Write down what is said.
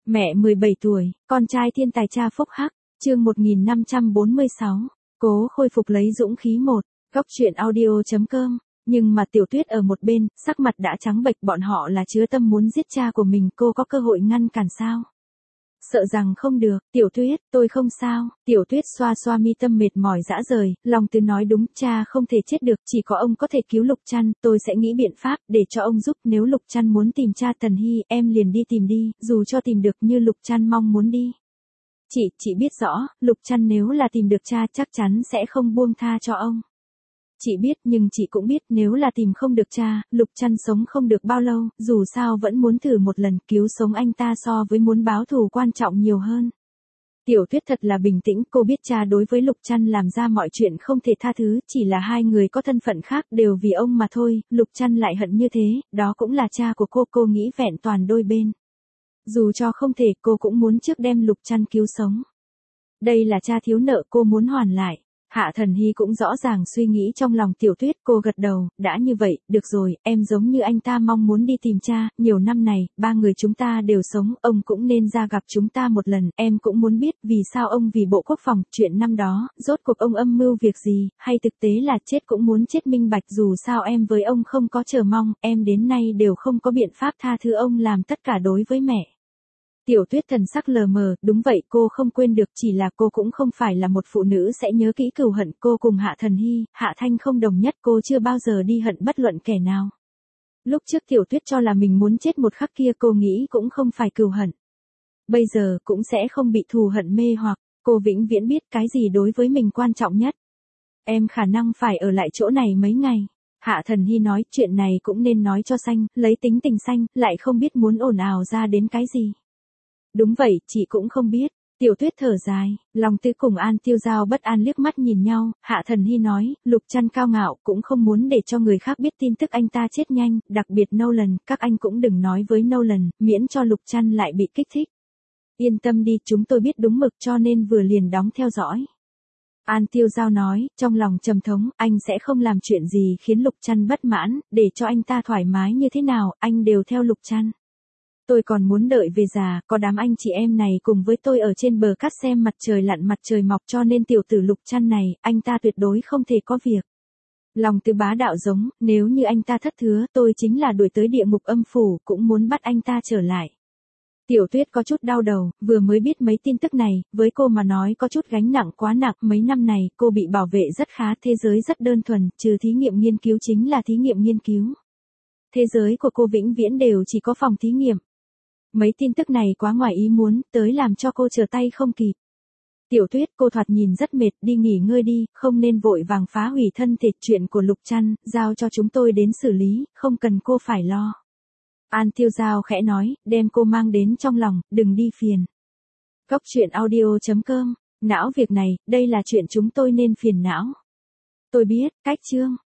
Mẹ 17 tuổi, con trai thiên tài cha phúc hắc, chương 1546, cố khôi phục lấy dũng khí một, góc truyện audio.com, nhưng mà Tiểu Tuyết ở một bên, sắc mặt đã trắng bệch, bọn họ là chứa tâm muốn giết cha của mình, cô có cơ hội ngăn cản sao? Sợ rằng không được, Tiểu Tuyết, tôi không sao, Tiểu Tuyết xoa xoa mi tâm mệt mỏi rã rời, lòng từ nói đúng, cha không thể chết được, chỉ có ông có thể cứu Lục Trăn, tôi sẽ nghĩ biện pháp, để cho ông giúp, nếu Lục Trăn muốn tìm cha Tần Hy, em liền đi tìm đi, dù cho tìm được như Lục Trăn mong muốn đi. Chị biết rõ, Lục Trăn nếu là tìm được cha chắc chắn sẽ không buông tha cho ông. Chị biết, nhưng chị cũng biết nếu là tìm không được cha, Lục Trăn sống không được bao lâu, dù sao vẫn muốn thử một lần, cứu sống anh ta so với muốn báo thù quan trọng nhiều hơn. Tiểu Tuyết thật là bình tĩnh, cô biết cha đối với Lục Trăn làm ra mọi chuyện không thể tha thứ, chỉ là hai người có thân phận khác đều vì ông mà thôi, Lục Trăn lại hận như thế, đó cũng là cha của cô nghĩ vẹn toàn đôi bên. Dù cho không thể, cô cũng muốn trước đem Lục Trăn cứu sống. Đây là cha thiếu nợ cô muốn hoàn lại. Hạ Thần Hy cũng rõ ràng suy nghĩ trong lòng Tiểu Tuyết, cô gật đầu, đã như vậy, được rồi, em giống như anh ta mong muốn đi tìm cha, nhiều năm này, ba người chúng ta đều sống, ông cũng nên ra gặp chúng ta một lần, em cũng muốn biết vì sao ông vì Bộ Quốc phòng, chuyện năm đó, rốt cuộc ông âm mưu việc gì, hay thực tế là chết cũng muốn chết minh bạch, dù sao em với ông không có chờ mong, em đến nay đều không có biện pháp tha thứ ông làm tất cả đối với mẹ. Tiểu Tuyết thần sắc lờ mờ, đúng vậy, cô không quên được, chỉ là cô cũng không phải là một phụ nữ sẽ nhớ kỹ cừu hận, cô cùng Hạ Thần Hy, Hạ Thanh không đồng nhất, cô chưa bao giờ đi hận bất luận kẻ nào. Lúc trước Tiểu Tuyết cho là mình muốn chết một khắc kia, cô nghĩ cũng không phải cừu hận. Bây giờ cũng sẽ không bị thù hận mê hoặc, cô vĩnh viễn biết cái gì đối với mình quan trọng nhất. Em khả năng phải ở lại chỗ này mấy ngày. Hạ Thần Hy nói, chuyện này cũng nên nói cho Xanh, lấy tính tình Xanh, lại không biết muốn ồn ào ra đến cái gì. Đúng vậy, chị cũng không biết. Tiểu Tuyết thở dài, lòng Tư cùng An Tiêu Giao bất an liếc mắt nhìn nhau, Hạ Thần Hy nói, Lục Trăn cao ngạo, cũng không muốn để cho người khác biết tin tức anh ta chết nhanh, đặc biệt Nolan, các anh cũng đừng nói với Nolan, miễn cho Lục Trăn lại bị kích thích. Yên tâm đi, chúng tôi biết đúng mực cho nên vừa liền đóng theo dõi. An Tiêu Giao nói, trong lòng trầm thống, anh sẽ không làm chuyện gì khiến Lục Trăn bất mãn, để cho anh ta thoải mái như thế nào, anh đều theo Lục Trăn. Tôi còn muốn đợi về già, có đám anh chị em này cùng với tôi ở trên bờ cát xem mặt trời lặn mặt trời mọc, cho nên tiểu tử Lục Trăn này, anh ta tuyệt đối không thể có việc. Lòng Tư bá đạo giống, nếu như anh ta thất hứa, tôi chính là đuổi tới địa ngục âm phủ, cũng muốn bắt anh ta trở lại. Tiểu Tuyết có chút đau đầu, vừa mới biết mấy tin tức này, với cô mà nói có chút gánh nặng quá nặng, mấy năm này, cô bị bảo vệ rất khá, thế giới rất đơn thuần, trừ thí nghiệm nghiên cứu chính là thí nghiệm nghiên cứu. Thế giới của cô vĩnh viễn đều chỉ có phòng thí nghiệm. Mấy tin tức này quá ngoài ý muốn, tới làm cho cô trở tay không kịp. Tiểu Tuyết, cô thoạt nhìn rất mệt, đi nghỉ ngơi đi, không nên vội vàng phá hủy thân thể, chuyện của Lục Trăn, giao cho chúng tôi đến xử lý, không cần cô phải lo. An Tiêu Giao khẽ nói, đem cô mang đến trong lòng, đừng đi phiền. Góc truyện audio.com, não việc này, đây là chuyện chúng tôi nên phiền não. Tôi biết, cách chương.